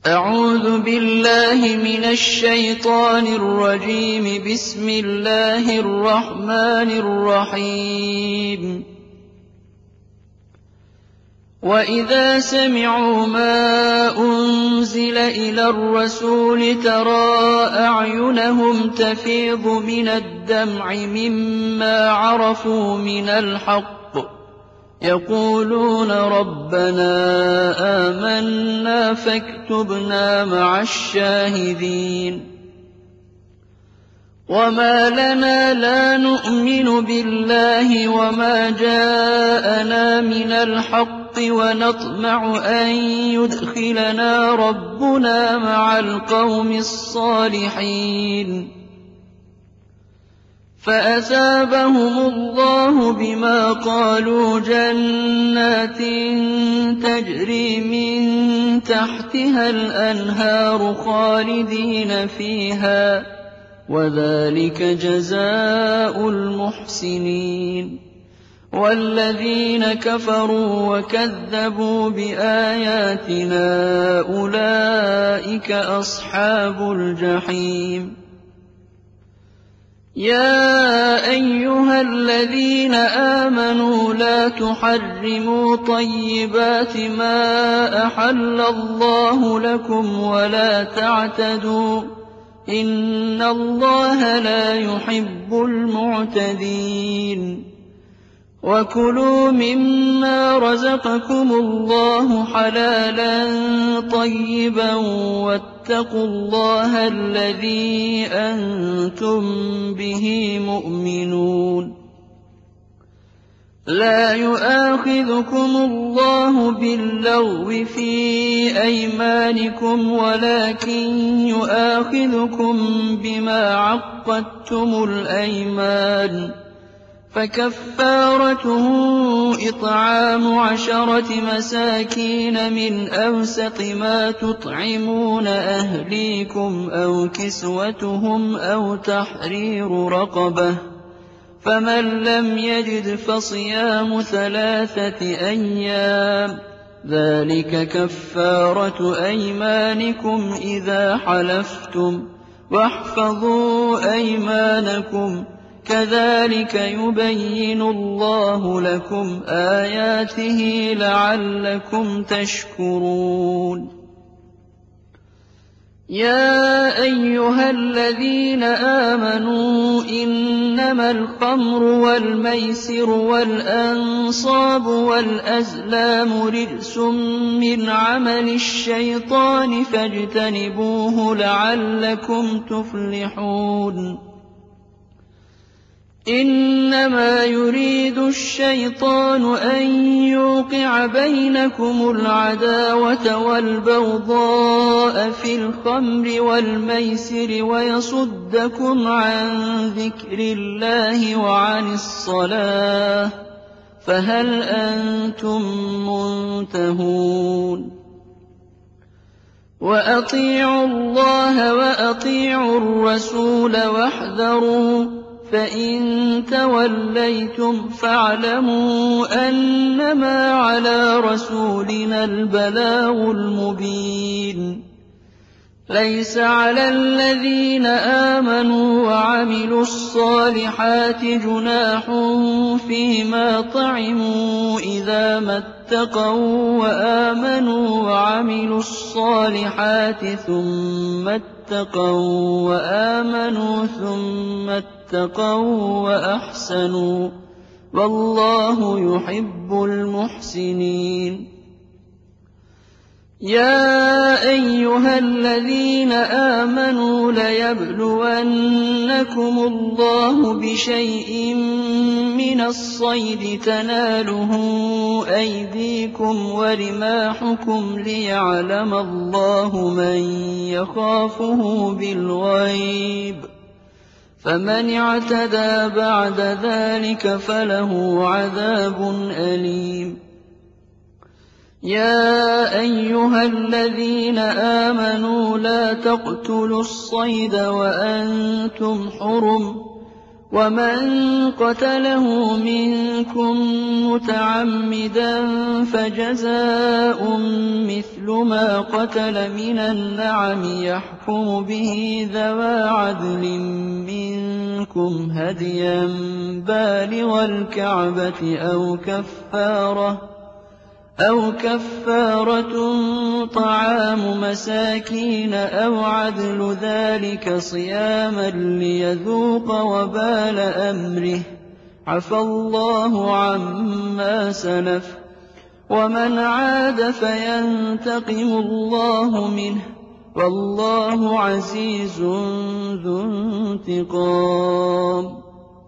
أعوذ بالله من الشيطان الرجيم. بسم الله الرحمن الرحيم. وإذا سمعوا ما أنزل إلى الرسول ترى أعينهم تفيض من الدمع مما عرفوا من الحق يقولون ربنا آمنا فاكتبنا مع الشاهدين. وما لنا لا نؤمن بالله وما جاءنا من الحق ونطمع أن يدخلنا ربنا مع القوم الصالحين. فأثابهم الله بما قالوا جنات تجري من تحتها الأنهار خالدين فيها وذلك جزاء المحسنين. والذين كفروا وكذبوا بآياتنا أولئك أصحاب الجحيم. يا أيها الذين آمنوا لا تحرموا طيبات ما أحل الله لكم ولا تعتدوا إن الله لا يحب المعتدين. وكلوا مما رزقكم الله حلالا طيبا واتقوا الله الذي أنتم به مؤمنون. لا يؤاخذكم الله باللغو في أيمانكم ولكن يؤاخذكم بما عقدتم الأيمان. فكفارته إطعام 10 مساكين من أوسط ما تطعمون أهليكم أو كسوتهم أو تحرير رقبة. فمن لم يجد فصيام 3 أيام ذلك كفارة أيمانكم إذا حلفتم واحفظوا أيمانكم كذلك يبين الله لكم آياته لعلكم تشكرون. يا أيها الذين آمنوا إنما الخمر والميسر والأنصاب والأزلام رجس من عمل الشيطان فاجتنبوه لعلكم تفلحون. إنما يريد الشيطان أن يوقع بينكم العداوة والبغضاء في الخمر والميسر ويصدكم عن ذكر الله وعن الصلاة فهل أنتم منتهون؟ وأطيعوا الله وأطيعوا الرسول واحذروا فإن توليتم فاعلموا أنما على رسولنا البلاغ المبين. ليس على الذين آمنوا وعملوا الصالحات جناح فيما طعموا إذا ما اتقوا وآمنوا وعملوا الصالحات ثم اتقوا وآمنوا ثم اتقوا وأحسنوا والله يحب المحسنين. يا أيها الذين آمنوا ليبلونكم الله بشيء من الصيد تناله أيديكم ورماحكم ليعلم الله من يخافه بالغيب فمن اعتدى بعد ذلك فله عذاب أليم. يا أيها الذين آمنوا لا تقتلوا الصيد وأنتم حرم ومن قتله منكم متعمدا فجزاء مثل ما قتل من النعم يحكم به ذوى عدل منكم هديا بالغ الكعبة أو كفارة طعام مساكين أو عدل ذلك صياما ليذوق وبال أمره عفى الله عما سلف ومن عاد فينتقم الله منه والله عزيز ذو انتقام.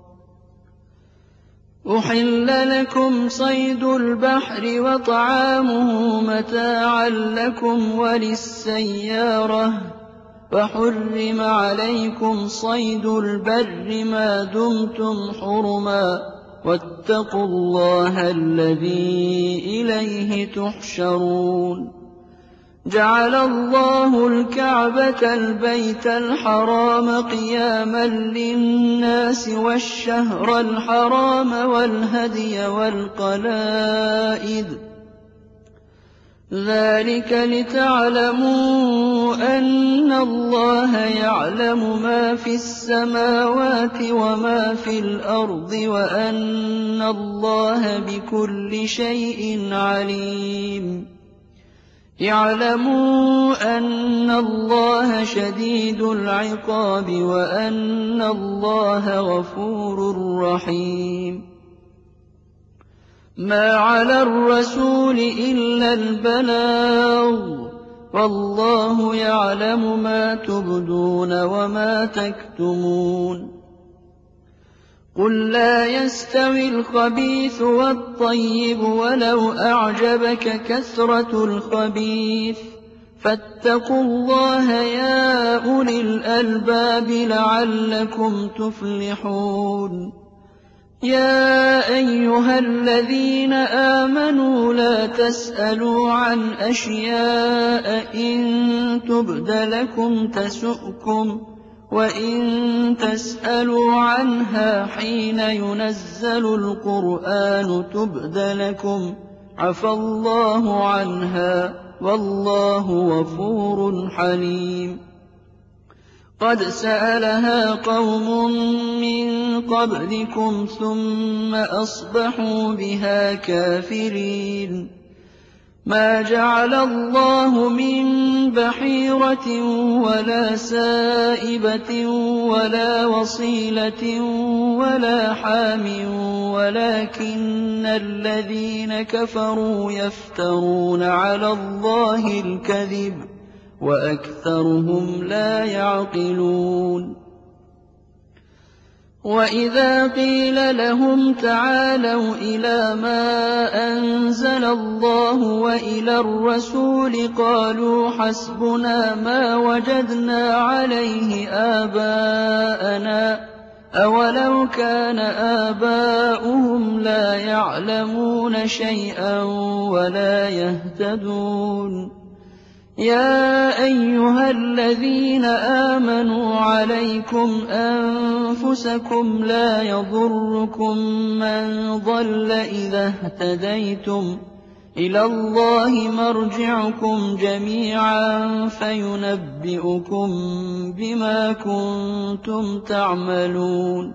أحل لكم صيد البحر وطعامه متاعا لكم وللسيارة وحرم عليكم صيد البر ما دمتم حرما واتقوا الله الذي إليه تحشرون. جعل الله الكعبة البيت الحرام قياما للناس والشهر الحرام والهدي والقلائد ذلك لتعلموا أن الله يعلم ما في السماوات وما في الأرض وأن الله بكل شيء عليم. اعلموا أن الله شديد العقاب وأن الله غفور رحيم. ما على الرسول إلا البلاغ والله يعلم ما تبدون وما تكتمون. قل لا يستوي الخبيث والطيب ولو أعجبك كثرة الخبيث فاتقوا الله يا أولي الألباب لعلكم تفلحون. يا أيها الذين آمنوا لا تسألوا عن أشياء إن تبد لكم تسؤكم وإن تسألوا عنها حين ينزل القرآن تبد لكم عفى الله عنها والله غفور حليم. قد سألها قوم من قبلكم ثم أصبحوا بها كافرين. ما جعل الله من بحيرة ولا سائبة ولا وصيلة ولا حام ولكن الذين كفروا يفترون على الله الكذب وأكثرهم لا يعقلون. وإذا قيل لهم تعالوا إلى ما أنزل الله وإلى الرسول قالوا حسبنا ما وجدنا عليه آباءنا أولو كان آباؤهم لا يعلمون شيئا ولا يهتدون. يا أيها الذين آمنوا عليكم أنفسكم لا يضركم من ضل إذا اهتديتم إلى الله مرجعكم جميعا فينبئكم بما كنتم تعملون.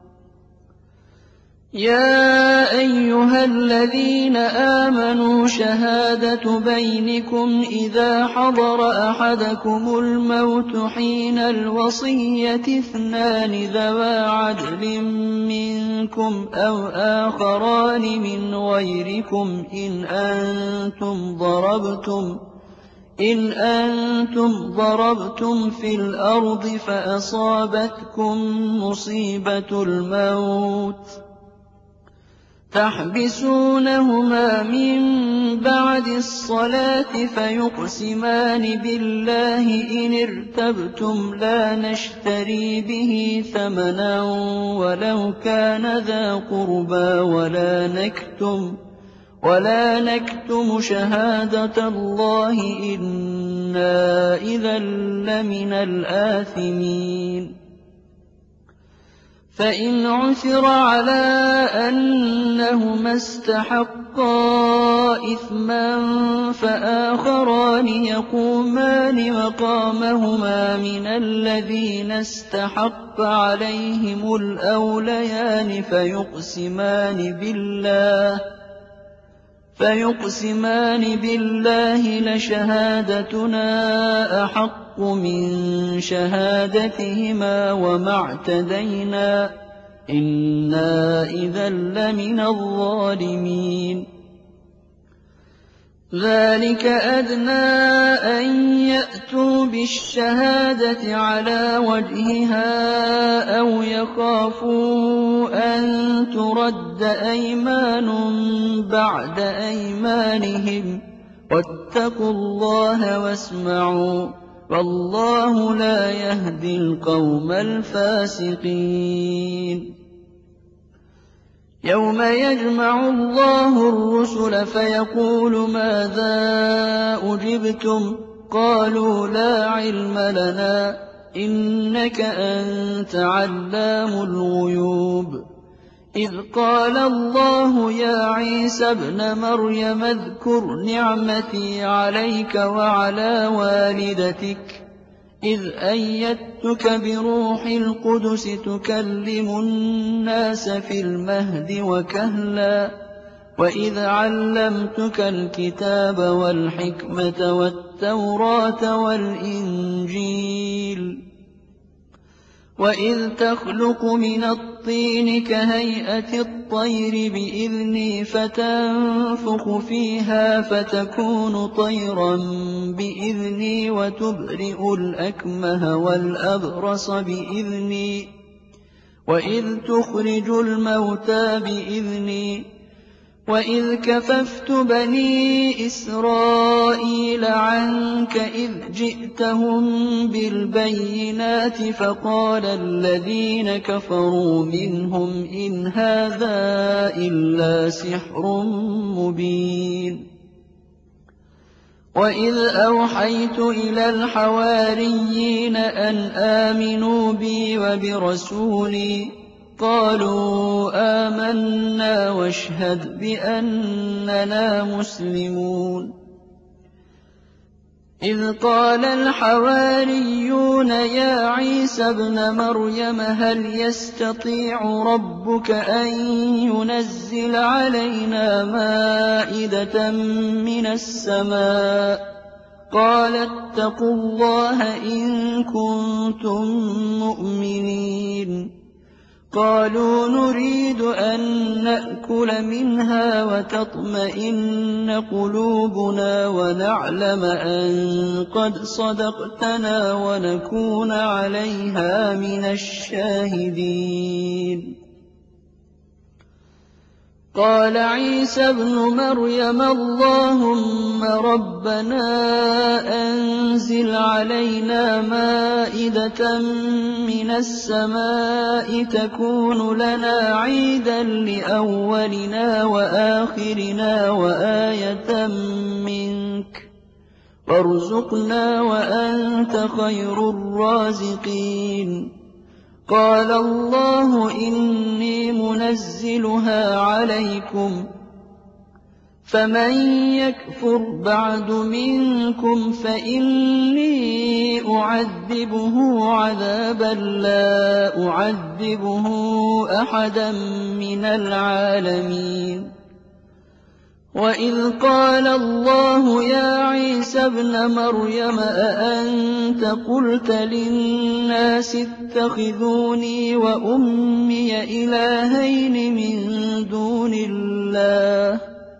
يا أيها الذين آمنوا شهادة بينكم إذا حضر أحدكم الموت حين الوصية اثنان ذوى عدل منكم أو آخران من غيركم إن أنتم ضربتم في الأرض فأصابتكم مصيبة الموت تحبسونهما من بعد الصلاة فيقسمان بالله إن ارتبتم لا نشتري به ثمنا ولو كان ذا قربى ولا نكتم شهادة الله إنا إذا لمن الآثمين. فإن عثر على أنهما استحقا إثما فآخران يقومان مقامهما من الذين استحق عليهم الأوليان فيقسمان بالله لشهادتنا أحق من شهادتهما وما اعتدينا إنا إذا لمن الظالمين. ذلك أدنى أن يأتوا بالشهادة على وجهها أو يخافوا أن ترد أيمان بعد أيمانهم واتقوا الله واسمعوا والله لا يهدي القوم الفاسقين. يوم يجمع الله الرسل فيقول ماذا أجبتم قالوا لا علم لنا إنك أنت علام الغيوب. إذ قال الله يا عيسى ابن مريم اذكر نعمتي عليك وعلى والدتك إذ أيدتك بروح القدس تكلم الناس في المهد وكهلا وإذ علمتك الكتاب والحكمة والتوراة والإنجيل وإذ تخلق من الطين كهيئة الطير بإذني فتنفخ فيها فتكون طيرا بإذني وتبرئ الأكمه والأبرص بإذني وإذ تخرج الموتى بإذني وإذ كففت بني إسرائيل عنك إذ جئتهم بالبينات فقال الذين كفروا منهم إن هذا إلا سحر مبين. وإذ أوحيت إلى الحواريين أن آمنوا بي وبرسولي قالوا آمنا واشهد بأننا مسلمون. إذ قال الحواريون يا عيسى ابن مريم هل يستطيع ربك أن ينزل علينا مائدة من السماء قال اتقوا الله إن كنتم مؤمنين. قالوا نريد أن نأكل منها وتطمئن قلوبنا ونعلم أن قد صدقتنا ونكون عليها من الشاهدين. قال عيسى ابن مريم اللهم ربنا أنزل علينا مائدة من السماء تكون لنا عيدا لأولنا وآخرنا وآية منك وارزقنا وأنت خير الرازقين. قال الله إني منزلها عليكم فمن يكفر بعد منكم فإني أعذبه عذابا لا أعذبه أحدا من العالمين. وإذ قال الله يا عيسى ابن مريم أأنت قلت للناس اتخذوني وأمي إلهين من دون الله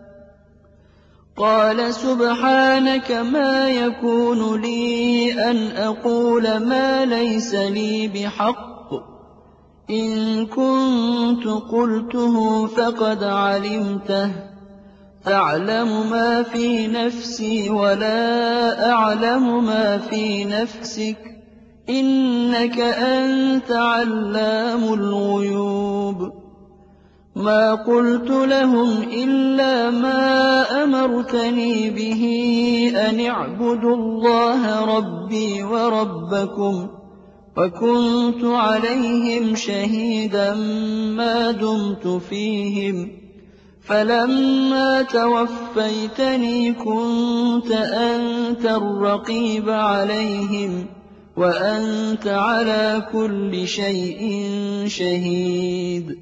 قال سبحانك ما يكون لي أن أقول ما ليس لي بحق إن كنت قلته فقد علمته تعلم ما في نفسي ولا أعلم ما في نفسك إنك أنت علام الغيوب. ما قلت لهم إلا ما أمرتني به أن اعبدوا الله ربي وربكم وكنت عليهم شهيدا ما دمت فيهم فلما توفيتني كنت أنت الرقيب عليهم وأنت على كل شيء شهيد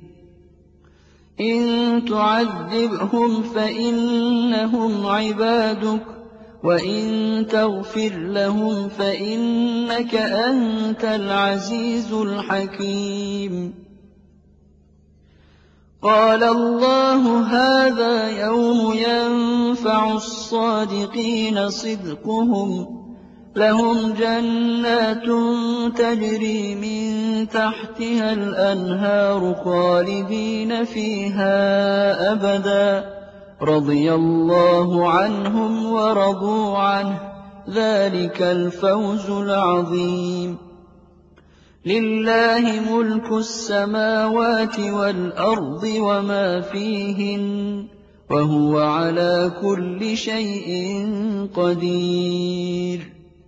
إن تعذبهم فإنهم عبادك وإن تغفر لهم فإنك أنت العزيز الحكيم قال الله هذا يوم ينفع الصادقين صدقهم لهم جنات تجري من تحتها الأنهار خالدين فيها أبدا رضي الله عنهم ورضوا عنه ذلك الفوز العظيم لله ملك السماوات والأرض وما فيهن وهو على كل شيء قدير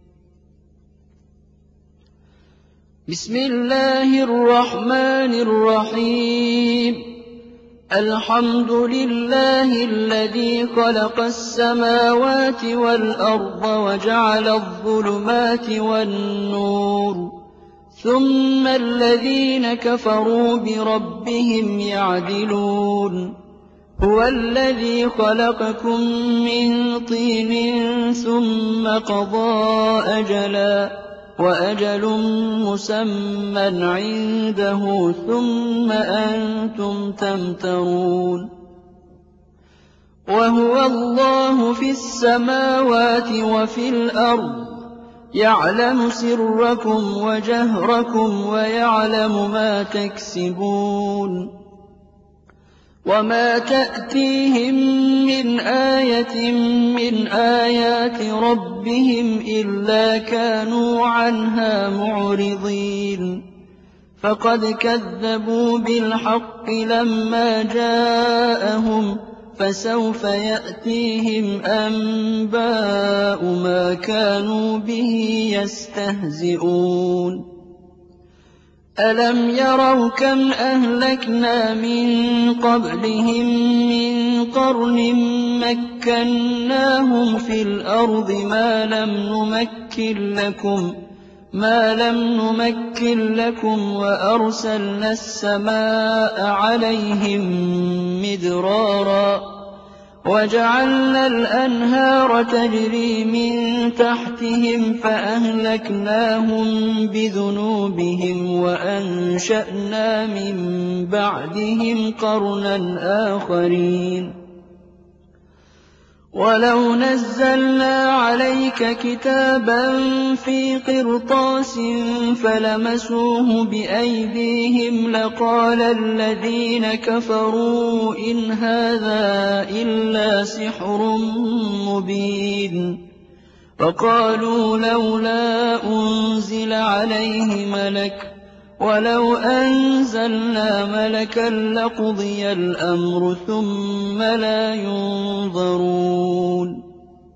بسم الله الرحمن الرحيم الحمد لله الذي خلق السماوات والأرض وجعل الظلمات والنور ثم الذين كفروا بربهم يعدلون هو الذي خلقكم من طين ثم قضى أجلا وأجل مسمى عنده ثم أنتم تمترون وهو الله في السماوات وفي الأرض يعلم سركم وجهركم ويعلم ما تكسبون وما تأتيهم من آية من آيات ربهم إلا كانوا عنها معرضين فقد كذبوا بالحق لما جاءهم فسوف يأتيهم أنباء ما كانوا به يستهزئون ألم يروا كم أهلكنا من قبلهم من قرن مكناهم في الأرض ما لم نمكن لكم وأرسلنا السماء عليهم مدرارا وجعلنا الأنهار تجري من تحتهم فأهلكناهم بذنوبهم وأنشأنا من بعدهم قرنا آخرين ولو نزلنا عليك كتابا في قرطاس فلمسوه بأيديهم لقال الذين كفروا إن هذا إلا سحر مبين وقالوا لولا أنزل عليه ملك ولو أنزلنا ملكا لقضي الأمر ثم لا ينظرون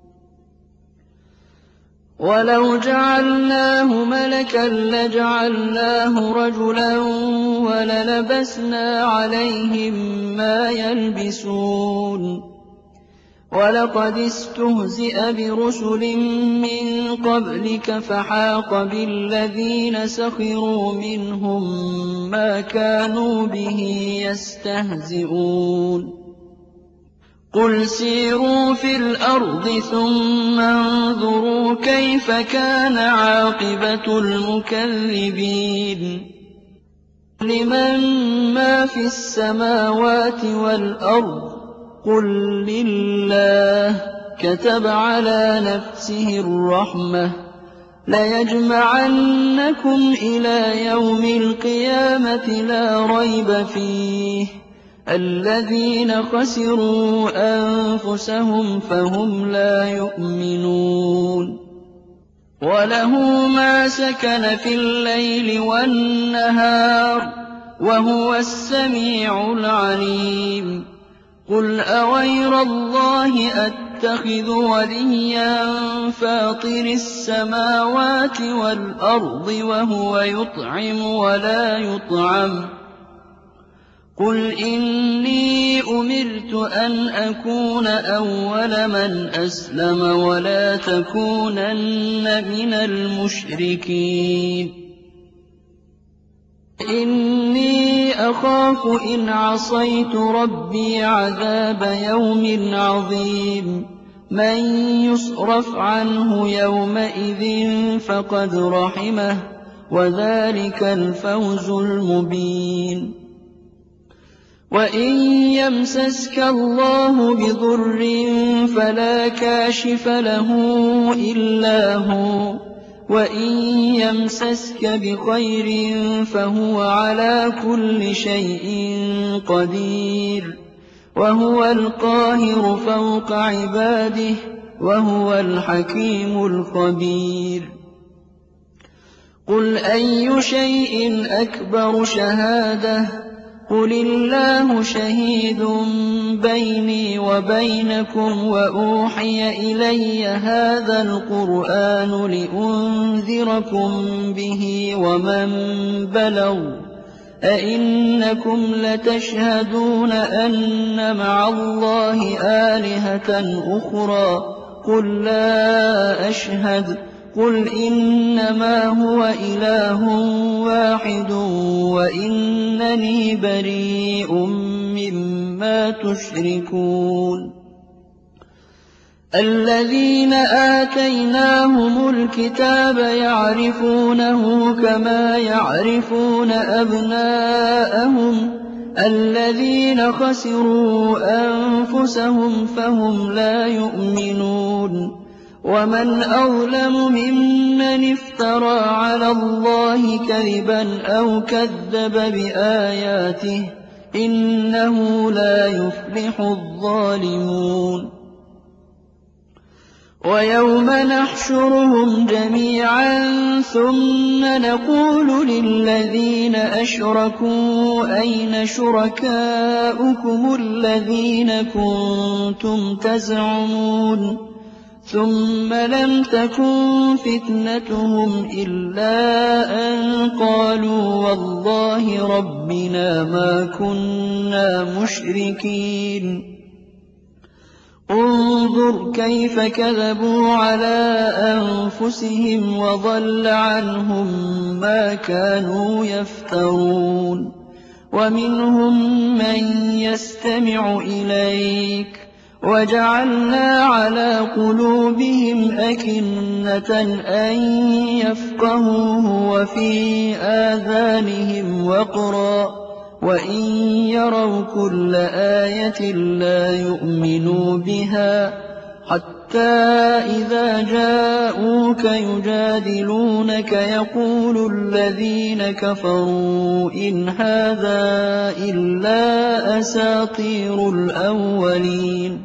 ولو جعلناه ملكا لجعلناه رجلا وللبسنا عليهم ما يلبسون ولقد استهزئ برسل من قبلك فحاق بالذين سخروا منهم ما كانوا به يستهزئون قل سيروا في الأرض ثم انظروا كيف كان عاقبة المكذبين لمن ما في السماوات والأرض قل لله كتب على نفسه الرحمة ليجمعنكم إلى يوم القيامة لا ريب فيه الذين خسروا أنفسهم فهم لا يؤمنون وله ما سكن في الليل والنهار وهو السميع العليم قل أغير الله يتخذ وليا فاطر السماوات والأرض وهو يطعم ولا يطعم قل إني أمرت أن أكون أول من أسلم ولا تكونن من المشركين إني أخاف إن عصيت ربي عذاب يوم عظيم من يصرف عنه يومئذ فقد رحمه وذلك الفوز المبين وإن يمسسك الله بضر فلا كاشف له إلا هو وإن يمسسك بخير فهو على كل شيء قدير وهو القاهر فوق عباده وهو الحكيم الخبير قل أي شيء أكبر شهادة قل الله شهيد بيني وبينكم وأوحي إلي هذا القرآن لأنذركم به ومن بلغ أئنكم لتشهدون أن مع الله آلهة أخرى قل لا أشهد قل إنما هو إله واحد وإنني بريء مما تشركون الذين آتيناهم الكتاب يعرفونه كما يعرفون أبناءهم الذين خسروا أنفسهم فهم لا يؤمنون ومن أظلم ممن افترى على الله كذبا أو كذب بآياته إنه لا يفلح الظالمون ويوم نحشرهم جميعا ثم نقول للذين أشركوا أين شركاؤكم الذين كنتم تزعمون ثم لم تكن فتنتهم إلا أن قالوا والله ربنا ما كنا مشركين انظر كيف كذبوا على أنفسهم وضل عنهم ما كانوا يفترون ومنهم من يستمع إليك وجعلنا على قلوبهم أكنة أن يفقهوه وفي آذانهم وقرا وإن يروا كل آية لا يؤمنوا بها حتى إذا جاءوك يجادلونك يقول الذين كفروا إن هذا إلا أساطير الأولين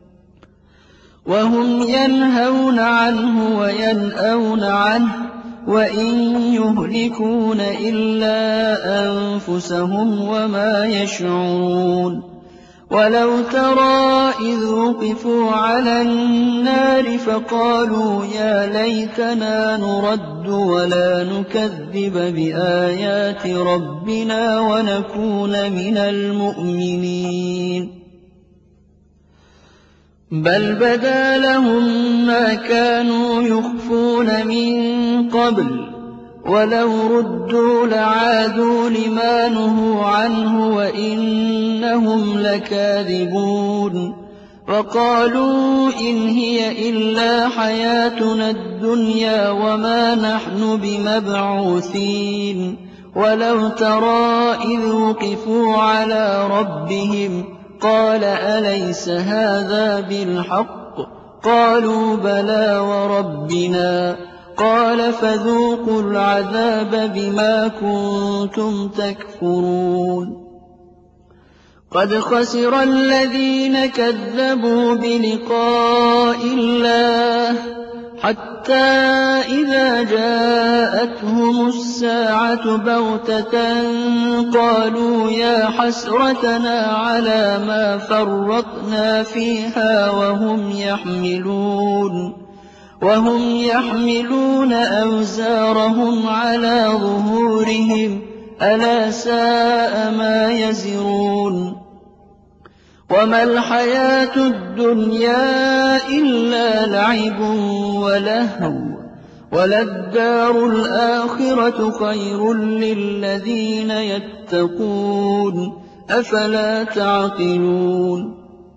وهم ينهون عنه وينأون عنه وإن يهلكون إلا أنفسهم وما يشعرون ولو ترى إذ وقفوا على النار فقالوا يا ليتنا نرد ولا نكذب بآيات ربنا ونكون من المؤمنين بل بدا لهم ما كانوا يخفون من قبل ولو ردوا لعادوا لما نهوا عنه وإنهم لكاذبون وقالوا إن هي إلا حياتنا الدنيا وما نحن بمبعوثين ولو ترى إذ وقفوا على ربهم قال أليس هذا بالحق قالوا بلى وربنا قال فذوقوا العذاب بما كنتم تكفرون قد خسر الذين كذبوا بلقاء الله حتى إذا جاءتهم الساعة بغتة قالوا يا حسرتنا على ما فرطنا فيها وهم يحملون أوزارهم على ظهورهم ألا ساء ما يزرون وما الحياة الدنيا إلا لعب ولهو وللدار الآخرة خير للذين يتقون أفلا تعقلون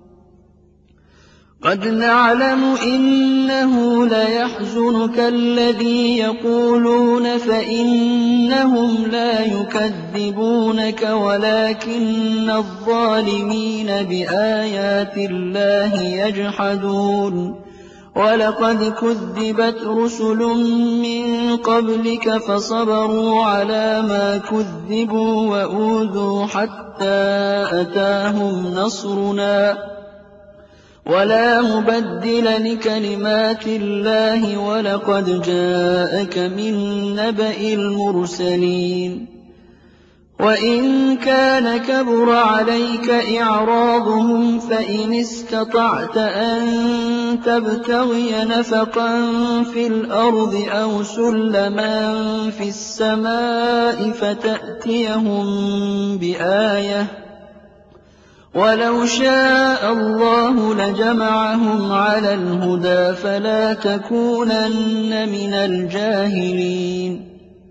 قد نعلم إنه ليحزنك الذي يقولون فإنهم لا يكذبونك ولكن الظالمين بآيات الله يجحدون ولقد كذبت رسل من قبلك فصبروا على ما كذبوا وأوذوا حتى أتاهم نصرنا ولا مبدل لكلمات الله ولقد جاءك من نبأ المرسلين وإن كان كبر عليك إعراضهم فإن استطعت أن تبتغي نفقا في الأرض أو سلما في السماء فتأتيهم بآية ولو شاء الله لجمعهم على الهدى فلا تكونن من الجاهلين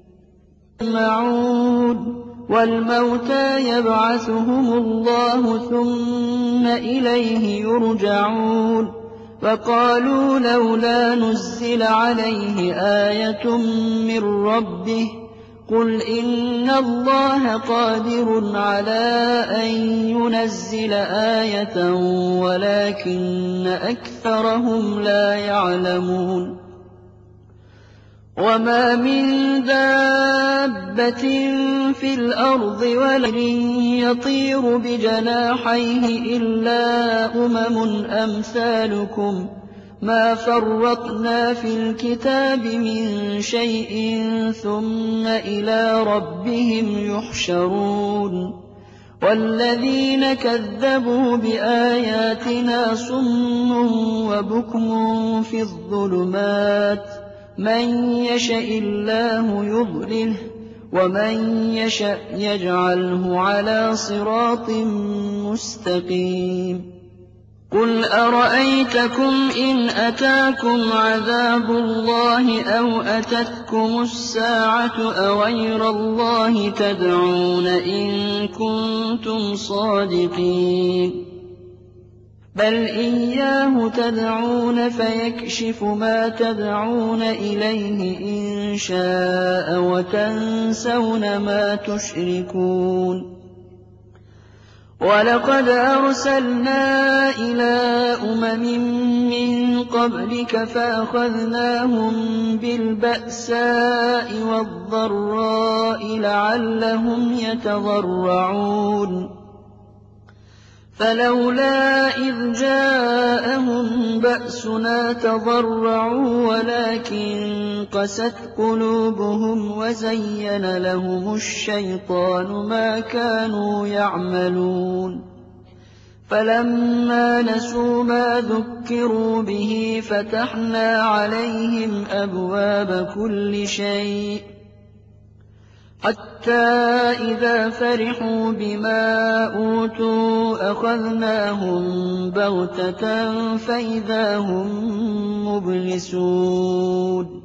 والموتى يبعثهم الله ثم إليه يرجعون فقالوا لولا نزل عليه آية من ربه قل إن الله قادر على أن ينزل آية ولكن أكثرهم لا يعلمون وما من دابة في الأرض ولا يطير بجناحيه إلا أمثالكم ما فرطنا في الكتاب من شيء ثم إلى ربهم يحشرون والذين كذبوا بآياتنا صم وبكم في الظلمات من يشاء الله يضلله ومن يشاء يجعله على صراط مستقيم قل أرأيتكم إن أتاكم عذاب الله أو أتتكم الساعة أغير الله تدعون إن كنتم صادقين بل إياه تدعون فيكشف ما تدعون إليه إن شاء وتنسون ما تشركون ولقد أرسلنا إلى من قبلك فأخذناهم بالبأساء والضراء لعلهم يتضرعون فلولا إذ جاءهم بأسنا تضرعوا ولكن قست قلوبهم وزين لهم الشيطان ما كانوا يعملون فلما نسوا ما ذكروا به فتحنا عليهم أبواب كل شيء حتى إذا فرحوا بما أوتوا أخذناهم بغتة فإذا هم مبلسون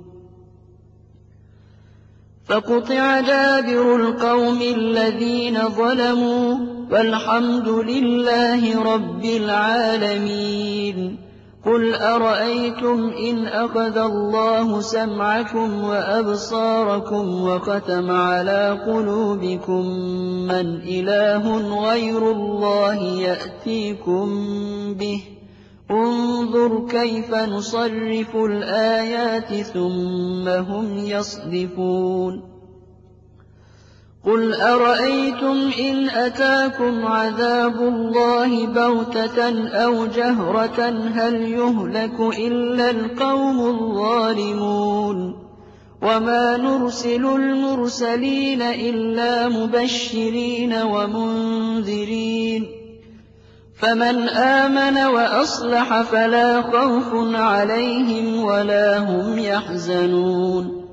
فقطع دابر القوم الذين ظلموا والحمد لله رب العالمين قل أرأيتم إن أخذ الله سمعكم وأبصاركم وختم على قلوبكم من إله غير الله يأتيكم به انظر كيف نصرف الآيات ثم هم يصدفون قُلْ أَرَأَيْتُمْ إِنْ أَتَاكُمْ عَذَابُ اللَّهِ بَغْتَةً أَوْ جَهْرَةً هَلْ يُهْلَكُ إِلَّا الْقَوْمُ الظَّالِمُونَ وَمَا نُرْسِلُ الْمُرْسَلِينَ إِلَّا مُبَشِّرِينَ وَمُنذِرِينَ فَمَنْ آمَنَ وَأَصْلَحَ فَلَا خَوْفٌ عَلَيْهِمْ وَلَا هُمْ يَحْزَنُونَ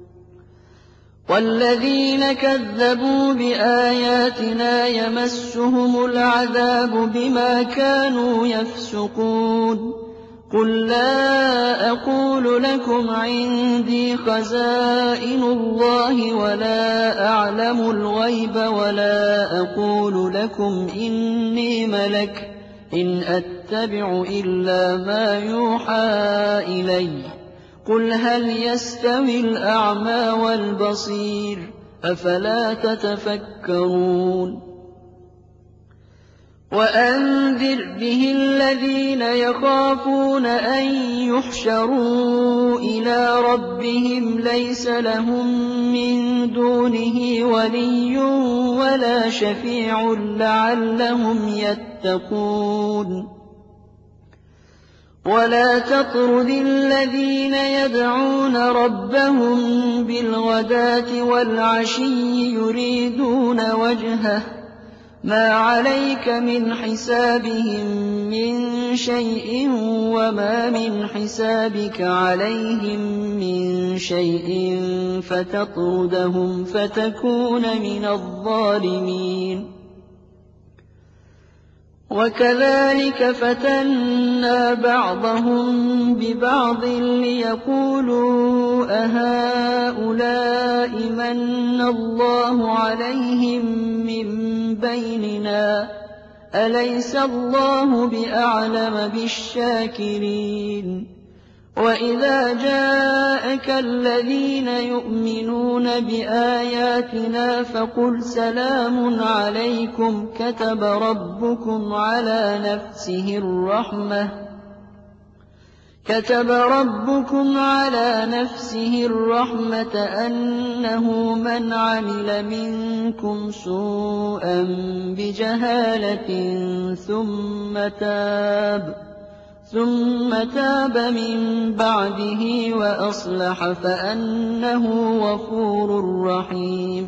وَالَّذِينَ كَذَّبُوا بِآيَاتِنَا يَمَسُّهُمُ الْعَذَابُ بِمَا كَانُوا يَفْسُقُونَ قُل لَّا أَقُولُ لَكُمْ عِندِي خَزَائِنُ اللَّهِ وَلَا أَعْلَمُ الْغَيْبَ وَلَا أَقُولُ لَكُمْ إِنِّي مَلَكٌ إِنْ أَتَّبِعُ إِلَّا مَا يُوحَىٰ إِلَيَّ قُلْ هَلْ يَسْتَوِي الْأَعْمَىٰ وَالْبَصِيرُ أَفَلَا تَتَفَكَّرُونَ وَأَنذِرْ بِهِ الَّذِينَ يَخَافُونَ أَن يُحْشَرُوا إِلَىٰ رَبِّهِمْ لَيْسَ لَهُم مِّن دُونِهِ وَلِيٌّ وَلَا شَفِيعٌ لَّعَلَّهُمْ يَتَّقُونَ وَلَا تَطْرُدِ الَّذِينَ يَدْعُونَ رَبَّهُم بِالْغَدَاةِ وَالْعَشِيِّ يُرِيدُونَ وَجْهَهُ مَا عَلَيْكَ مِنْ حِسَابِهِم مِّن شَيْءٍ وَمَا مِنْ حِسَابِكَ عَلَيْهِم مِّن شَيْءٍ فَتَطْرُدَهُمْ فَتَكُونَ مِنَ الظَّالِمِينَ وَكَذَٰلِكَ فَتَنَّا بَعْضَهُم بِبَعْضٍ لِّيَقُولُوا أَهَٰؤُلَاءِ مَنَّ اللَّهُ عَلَيْهِم مِّن بَيْنِنَا أَلَيْسَ اللَّهُ بِأَعْلَمَ بِالشَّاكِرِينَ وَإِذَا جَاءَكَ الَّذِينَ يُؤْمِنُونَ بِآيَاتِنَا فَقُلْ سَلَامٌ عَلَيْكُمْ كَتَبَ رَبُّكُمْ عَلَىٰ نَفْسِهِ الرَّحْمَةَ أَنَّهُ مَنْ عَمِلَ مِنكُمْ سُوءًا بِجَهَالَةٍ ثُمَّ تَابَ مِن بَعْدِهِ وَأَصْلَحَ فَأَنَّهُ غَفُورٌ رَّحِيمٌ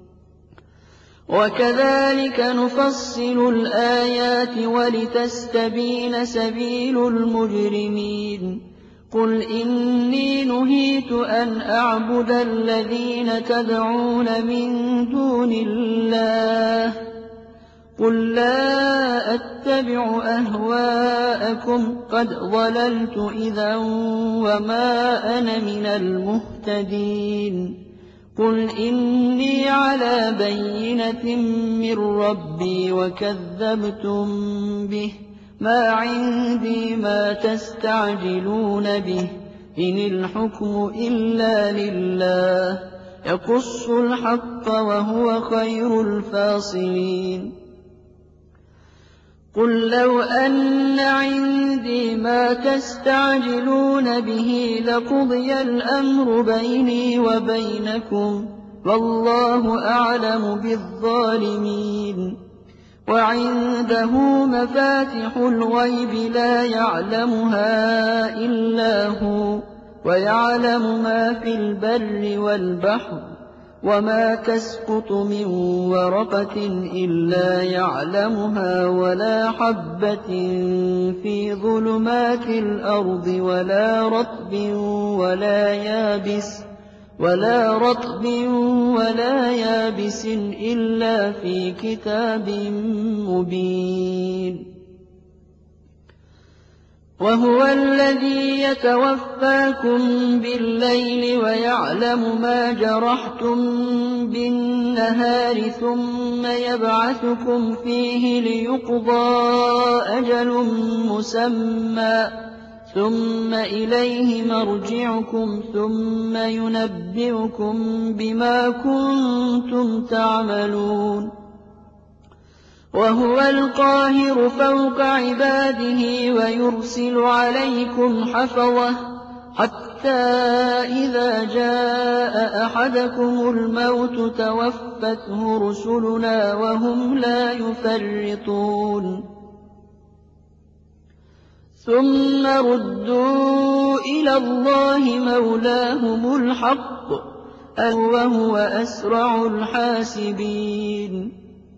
وَكَذَٰلِكَ نُفَصِّلُ الْآيَاتِ وَلِتَسْتَبِينَ سَبِيلُ الْمُجْرِمِينَ قُلْ إِنِّي نُهِيتُ أَنْ أَعْبُدَ الَّذِينَ تَدْعُونَ مِن دُونِ اللَّهِ قُل لَّا أَتَّبِعُ أَهْوَاءَكُمْ قَدْ ضَلَلْتُ إِذًا وَمَا أَنَا مِنَ الْمُهْتَدِينَ قُلْ إِنِّي عَلَىٰ بَيِّنَةٍ مِّن رَّبِّي وَكَذَّبْتُم بِهِ مَا عِندِي مَا تَسْتَعْجِلُونَ بِهِ إِنِ الْحُكْمُ إِلَّا لِلَّهِ يَقُصُّ الْحَقَّ وَهُوَ خَيْرُ الْفَاصِلِينَ قُل لَّوْ أَنَّ عِندِي مَا تَسْتَعْجِلُونَ بِهِ لَقُضِيَ الْأَمْرُ بَيْنِي وَبَيْنَكُمْ وَاللَّهُ أَعْلَمُ بِالظَّالِمِينَ وَعِندَهُ مَفَاتِحُ الْغَيْبِ لَا يَعْلَمُهَا إِلَّا هُوَ وَيَعْلَمُ مَا فِي الْبَرِّ وَالْبَحْرِ وَمَا تَسْقُطُ مِن وَرَقَةٍ إِلَّا يَعْلَمُهَا وَلَا حَبَّةٍ فِي ظُلُمَاتِ الْأَرْضِ وَلَا رَطْبٍ وَلَا يَابِسٍ إِلَّا فِي كِتَابٍ مُّبِينٍ وَهُوَ الَّذِي يَتَوَفَّاكُم بِاللَّيْلِ وَيَعْلَمُ مَا جَرَحْتُم بِالنَّهَارِ ثُمَّ يَبْعَثُكُمْ فِيهِ لِيُقْضَىٰ أَجَلٌ مُّسَمًّى ثُمَّ إِلَيْهِ مَرْجِعُكُمْ ثُمَّ يُنَبِّئُكُم بِمَا كُنتُمْ تَعْمَلُونَ وَهُوَ الْقَاهِرُ فَوْقَ عِبَادِهِ وَيُرْسِلُ عَلَيْكُمْ حَفَظَةً حَتَّىٰ حتى إذا جاء أحدكم الموت توفته رسلنا وهم لا يفرطون ثم ردوا إلى الله مولاهم الحق وهو أسرع الحاسبين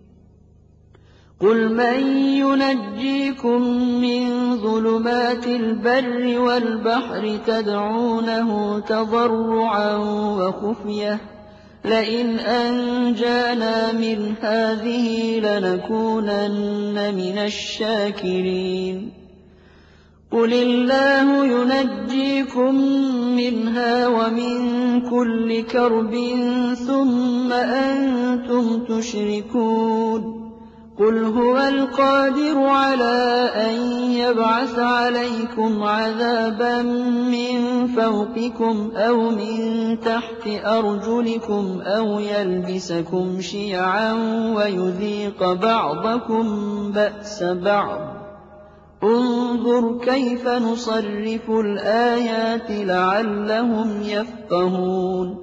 قل من ينجيكم من ظلمات البر والبحر تدعونه تضرعا وخفية لئن أنجانا من هذه لنكونن من الشاكرين قل الله ينجيكم منها ومن كل كرب ثم أنتم تشركون قل هو القادر على أن يبعث عليكم عذابا من فوقكم أو من تحت أرجلكم أو يلبسكم شيعا ويذيق بعضكم بأس بعض انظر كيف نصرف الآيات لعلهم يفقهون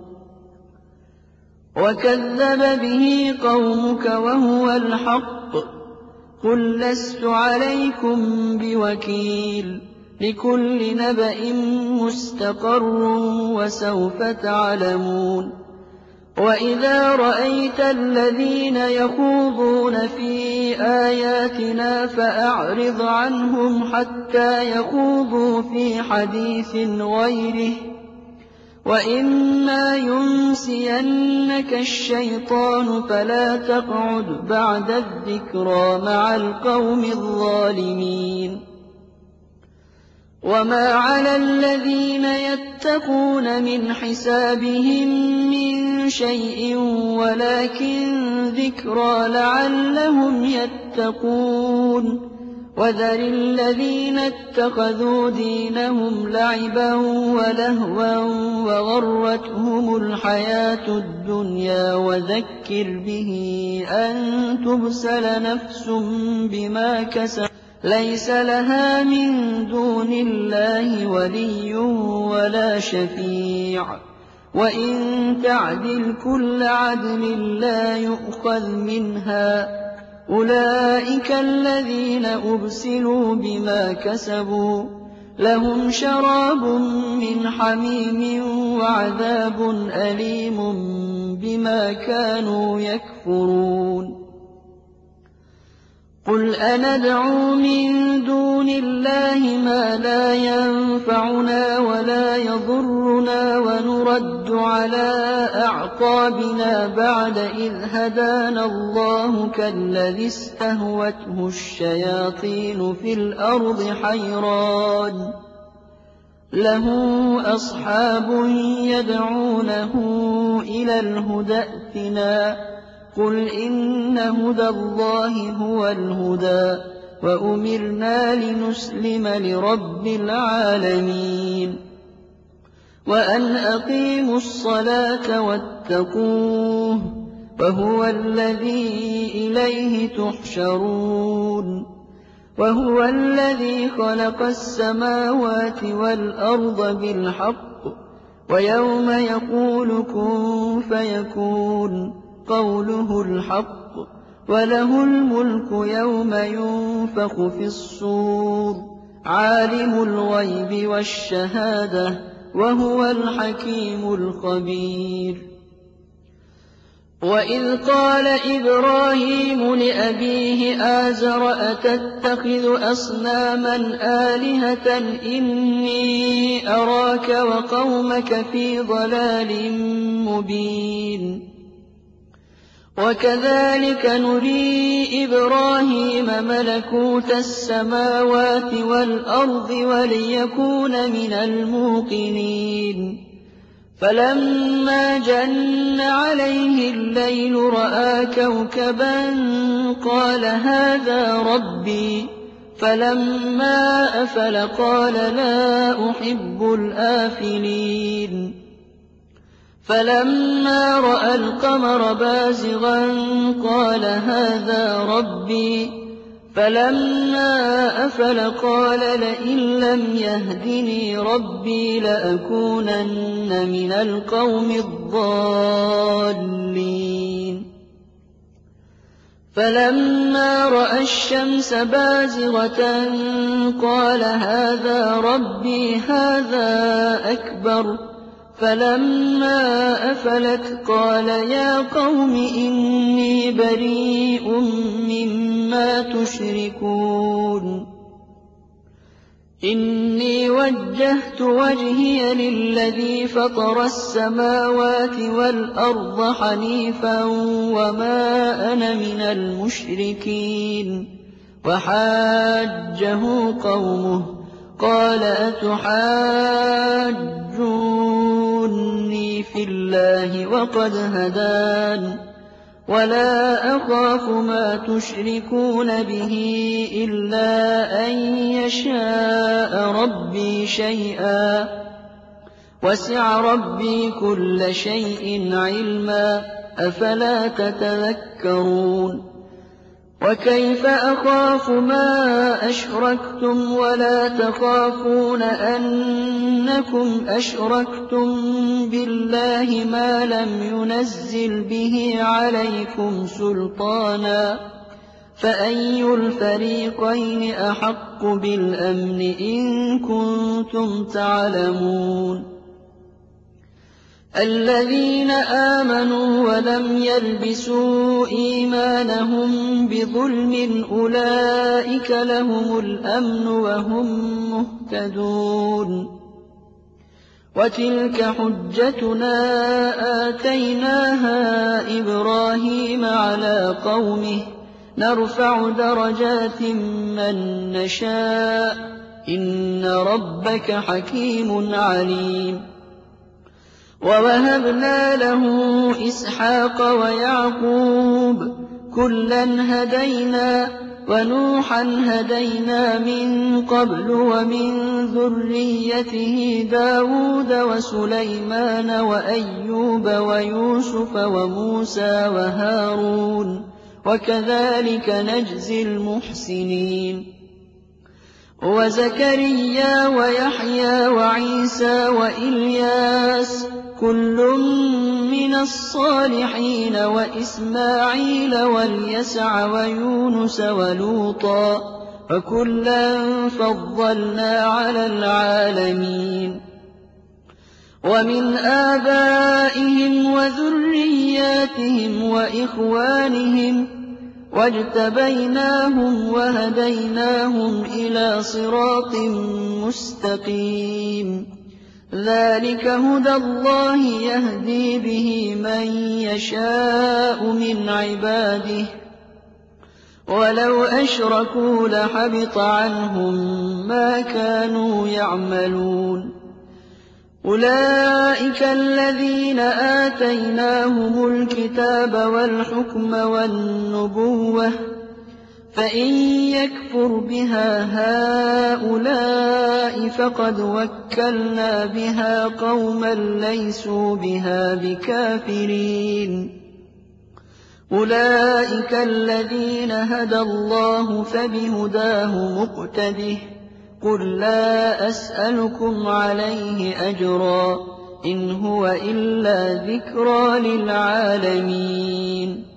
وكذب به قومك وهو الحق قل لست عليكم بوكيل لكل نبأ مستقر وسوف تعلمون وإذا رأيت الذين يخوضون في آياتنا فأعرض عنهم حتى يخوضوا في حديث غيره وإما ينسينك الشيطان فلا تقعد بعد الذكرى مع القوم الظالمين وما على الذين يتقون من حسابهم من شيء ولكن ذكرى لعلهم يتقون وذر الذين اتخذوا دينهم لعبا ولهوا وغرتهم الحياة الدنيا وذكر به أن تبسل نفس بما كسبت ليس لها من دون الله ولي ولا شفيع وإن تعدل كل عدل لا يؤخذ منها أولئك الذين أبسلوا بما كسبوا لهم شراب من حميم وعذاب أليم بما كانوا يكفرون قل أندعو من دون الله ما لا ينفعنا ولا يضرنا ونرد على أعقابنا بعد إذ هدانا الله كالذي استهوته الشياطين في الأرض حيران له أصحاب يدعونه إلى الهدى ائتنا قل إن هدى الله هو الهدى وأمرنا لنسلم لرب العالمين وأن أقيموا الصلاة واتقوه وهو الذي إليه تحشرون وهو الذي خلق السماوات والأرض بالحق ويوم يقول كن فيكون قوله الحق وله الملك يوم ينفخ في الصور عالم الغيب والشهادة وهو الحكيم الخبير وإذ قال إبراهيم لأبيه آزر أتتخذ أصناما آلهة إني أراك وقومك في ضلال مبين وكذلك نري إبراهيم ملكوت السماوات والأرض وليكون من الموقنين فلما جن عليه الليل رأى كوكبا قال هذا ربي فلما أفل قال لا أحب الآفلين فلما رأى القمر بازغا قال هذا ربي فلما أفل قال لئن لم يهدني ربي لأكونن من القوم الضالين فلما رأى الشمس بازغة قال هذا ربي هذا أكبر فلما أفلت قال يا قوم إني بريء مما تشركون إني وجهت وجهي للذي فطر السماوات والأرض حنيفا وما أنا من المشركين وحاجه قومه قال أتحاجوني في الله وقد هدان ولا أخاف ما تشركون به إلا أن يشاء ربي شيئا وسع ربي كل شيء علما أفلا تتذكرون وكيف أخاف ما أشركتم ولا تخافون أنكم أشركتم بالله ما لم ينزل به عليكم سلطانا فأي الفريقين أحق بالأمن إن كنتم تعلمون الذين آمنوا ولم يلبسوا إيمانهم بظلم أولئك لهم الأمن وهم مهتدون وتلك حجتنا آتيناها إبراهيم على قومه نرفع درجات من نشاء إن ربك حكيم عليم ووهبنا له إسحاق ويعقوب كلا هدينا ونوحا هدينا من قبل ومن ذريته داود وسليمان وأيوب ويوسف وموسى وهارون وكذلك نجزي المحسنين وزكريا ويحيى وعيسى وإلياس كل من الصالحين وإسماعيل واليسع ويونس ولوطا وكلا فضلنا على العالمين ومن آبائهم وذرياتهم وإخوانهم واجتبيناهم وهديناهم إلى صراط مستقيم ذلك هدى الله يهدي به من يشاء من عباده ولو أشركوا لحبط عنهم ما كانوا يعملون أولئك الذين آتيناهم الكتاب والحكم والنبوة فإن يكفر بها هؤلاء فقد وكلنا بها قوما ليسوا بها بكافرين أولئك الذين هدى الله فبهداه مقتده قل لا أسألكم عليه أجرا إن هو إلا ذكرى للعالمين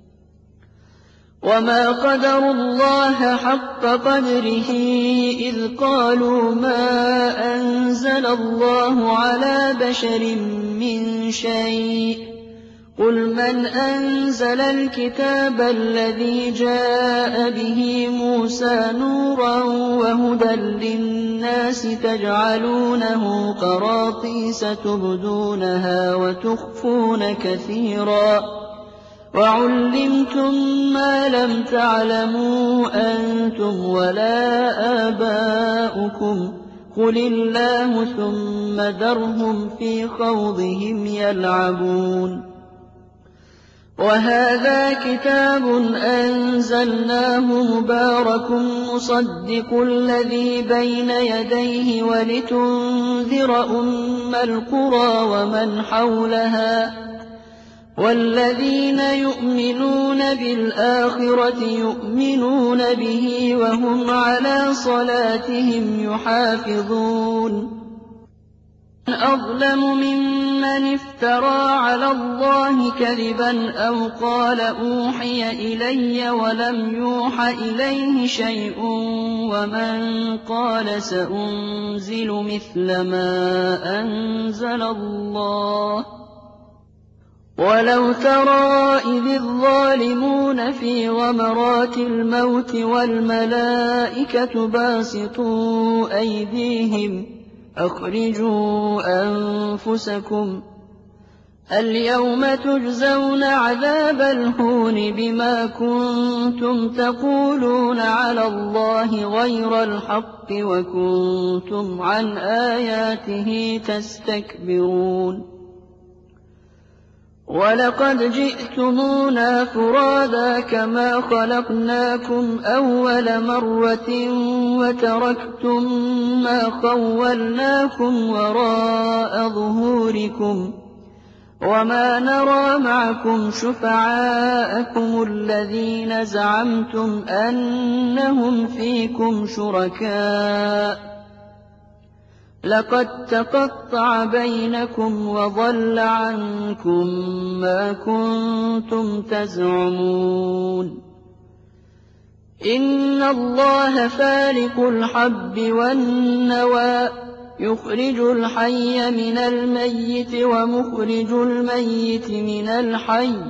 وما قدروا الله حق قدره إذ قالوا ما أنزل الله على بشر من شيء قل من أنزل الكتاب الذي جاء به موسى نورا وهدى للناس تجعلونه قراطيس تبدونها وتخفون كثيرا وعلمتم ما لم تعلموا أنتم ولا آباؤكم قل الله ثم ذرهم في خوضهم يلعبون وهذا كتاب أنزلناه مبارك مصدق الذي بين يديه ولتنذر أم القرى ومن حولها وَالَّذِينَ يُؤْمِنُونَ بِالْآخِرَةِ يُؤْمِنُونَ بِهِ وَهُمْ عَلَىٰ صَلَاتِهِمْ يُحَافِظُونَ أَظْلَمُ مِمَّنِ افْتَرَىٰ عَلَى اللَّهِ كَذِبًا أَوْ قَالَ أُوحِيَ إِلَيَّ وَلَمْ يُوحَ إِلَيْهِ شَيْءٌ وَمَن قَالَ سَأُنزِلُ مِثْلَ مَا أَنزَلَ اللَّهُ ۗ وَلَوْ تَرَىٰ إِذِ الظَّالِمُونَ فِي غَمَرَاتِ الْمَوْتِ وَالْمَلَائِكَةُ بَاسِطُو أَيْدِيهِمْ أَخْرِجُوا أَنفُسَكُمُ الْيَوْمَ تُجْزَوْنَ عَذَابَ الْهُونِ بِمَا كُنتُمْ تَقُولُونَ عَلَى اللَّهِ غَيْرَ الْحَقِّ وَكُنتُمْ عَنْ آيَاتِهِ تَسْتَكْبِرُونَ وَلَقَدْ جِئْتُمُونَا فُرَادَىٰ كَمَا خَلَقْنَاكُمْ أَوَّلَ مَرَّةٍ وَتَرَكْتُم مَّا خَوَّلْنَاكُمْ وَرَاءَ ظُهُورِكُمْ وَمَا نَرَىٰ مَعَكُمْ شُفَعَاءَكُمُ الَّذِينَ زَعَمْتُمْ أَنَّهُمْ فِيكُمْ شُرَكَاءُ ۚ لَقَد تَّقَطَّعَ بَيْنَكُمْ وَضَلَّ عَنكُم مَّا كُنتُمْ تَزْعُمُونَ إِنَّ اللَّهَ فَالِقُ الْحَبِّ وَالنَّوَىٰ يُخْرِجُ الْحَيَّ مِنَ الْمَيِّتِ وَمُخْرِجُ الْمَيِّتِ مِنَ الْحَيِّ ۚ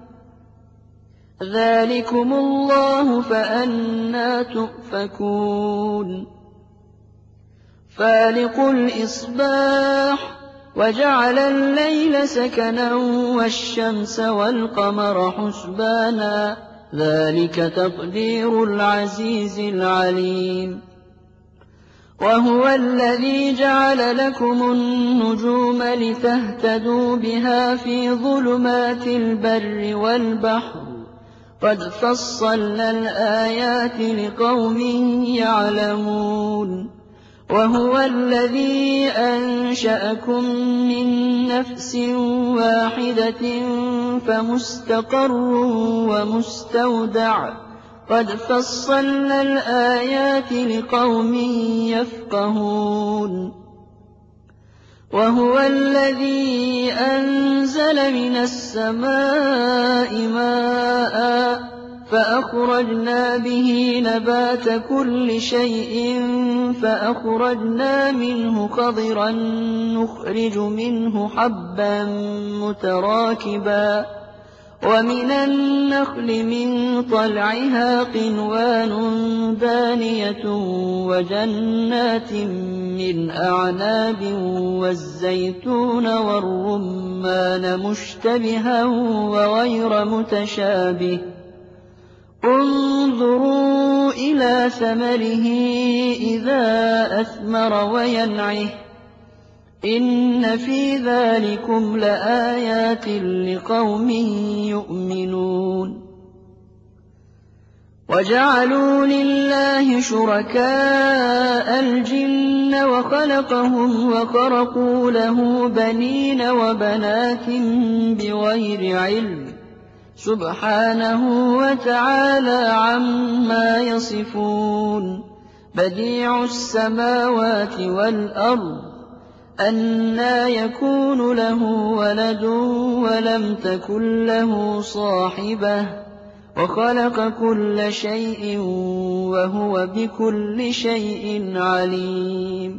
ذَٰلِكُمُ اللَّهُ فَأَنَّىٰ تُؤْفَكُونَ فَالِقُ الْإِصْبَاحِ وَجَعَلَ اللَّيْلَ سَكَنًا وَالشَّمْسَ وَالْقَمَرَ حُسْبَانًا ۚ ذَٰلِكَ تَقْدِيرُ الْعَزِيزِ الْعَلِيمِ وَهُوَ الَّذِي جَعَلَ لَكُمُ النُّجُومَ لِتَهْتَدُوا بِهَا فِي ظُلُمَاتِ الْبَرِّ وَالْبَحْرِ ۗ قَدْ فَصَّلْنَا الْآيَاتِ لِقَوْمٍ يَعْلَمُونَ وَهُوَ الَّذِي أَنشَأَكُم مِّن نَّفْسٍ وَاحِدَةٍ فَمُسْتَقَرٌّ وَمُسْتَوْدَعٌ ۗ قَدْ فَصَّلْنَا الْآيَاتِ لِقَوْمٍ يَفْقَهُونَ وَهُوَ الَّذِي أَنزَلَ مِنَ السَّمَاءِ مَاءً فَأَخْرَجْنَا بِهِ نَبَاتَ كُلِّ شَيْءٍ فَأَخْرَجْنَا مِنْهُ خَضِرًا نُّخْرِجُ مِنْهُ حَبًّا مُّتَرَاكِبًا وَمِنَ النَّخْلِ مِن طَلْعِهَا قِنْوَانٌ دَانِيَةٌ وَجَنَّاتٍ مِّنْ أَعْنَابٍ وَالزَّيْتُونَ وَالرُّمَّانَ مُشْتَبِهًا وَغَيْرَ مُتَشَابِهٍ ۗ انظُرُوا إِلَىٰ ثَمَرِهِ إِذَا أَثْمَرَ وَيَنْعِهِ ۚ إِنَّ فِي ذَٰلِكُمْ لَآيَاتٍ لِّقَوْمٍ يُؤْمِنُونَ وَجَعَلُوا لِلَّهِ شُرَكَاءَ الْجِنَّ وَخَلَقَهُمْ وَخَرَقُوا لَهُ بَنِينَ وَبَنَاتٍ بِغَيْرِ عِلْمٍ ۚ سُبْحَانَهُ وَتَعَالَىٰ عَمَّا يَصِفُونَ بَدِيعُ السَّمَاوَاتِ وَالْأَرْضِ أَنَّىٰ يَكُونُ لَهُ وَلَدٌ وَلَمْ تَكُن لَّهُ صَاحِبَةٌ ۖ وَخَلَقَ كُلَّ شَيْءٍ وَهُوَ بِكُلِّ شَيْءٍ عَلِيمٌ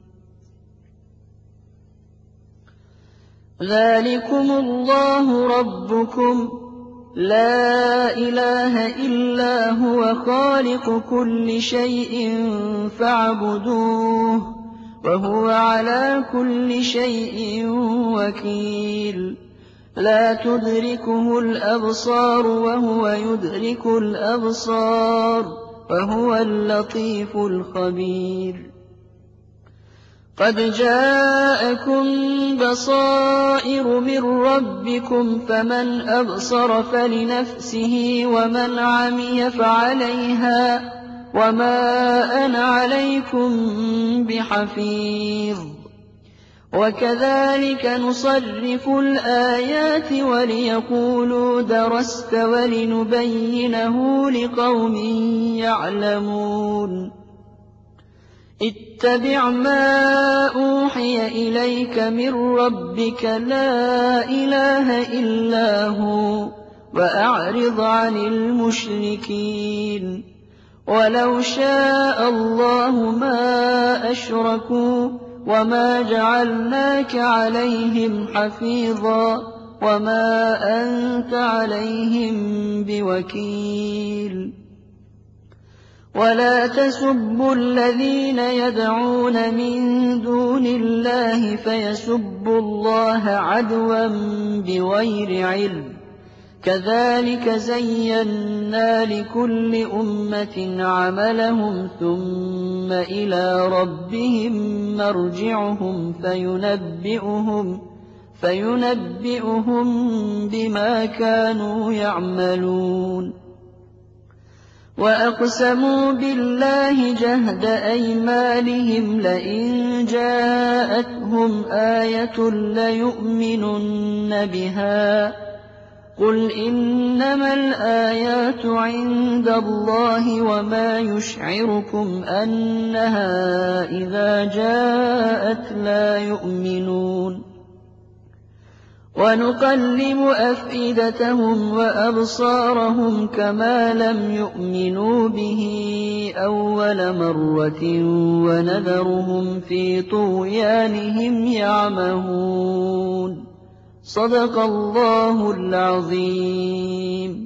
ذَٰلِكُمُ اللَّهُ رَبُّكُمْ لَا إِلَٰهَ إِلَّا هُوَ خَالِقُ كُلِّ شَيْءٍ فَاعْبُدُوهُ ۚ وَهُوَ عَلَىٰ كُلِّ شَيْءٍ وَكِيلٌ لَّا تُدْرِكُهُ الْأَبْصَارُ وَهُوَ يُدْرِكُ الْأَبْصَارَ وَهُوَ اللَّطِيفُ الْخَبِيرُ قَدْ جَاءَكُم بَصَائِرُ مِن رَّبِّكُمْ ۖ فَمَنْ أَبْصَرَ فَلِنَفْسِهِ وَمَنْ عَمِيَ فَعَلَيْهَا ۖ وَمَا أَنَا عَلَيْكُم بِحَفِيظٍ وكذلك نصرف الآيات وليقولوا درست ولنبينه لقوم يعلمون اتبع ما أوحي إليك من ربك لا إله إلا هو وأعرض عن المشركين ولو شاء الله ما أشركوا وما جعلناك عليهم حفيظا وما أنت عليهم بوكيل ولا تسبوا الذين يدعون من دون الله فيسبوا الله عدوا بغير علم كذلك زينا لكل أمة عملهم ثم إلى ربهم مرجعهم فينبئهم بما كانوا يعملون وأقسموا بالله جهد أيمانهم لئن جاءتهم آية ليؤمنن بها قل إنما الآيات عند الله وما يشعركم أنها إذا جاءت لا يؤمنون ونقلب أفئدتهم وأبصارهم كما لم يؤمنوا به أول مرة ونذرهم في طغيانهم يعمهون صدق الله العظيم.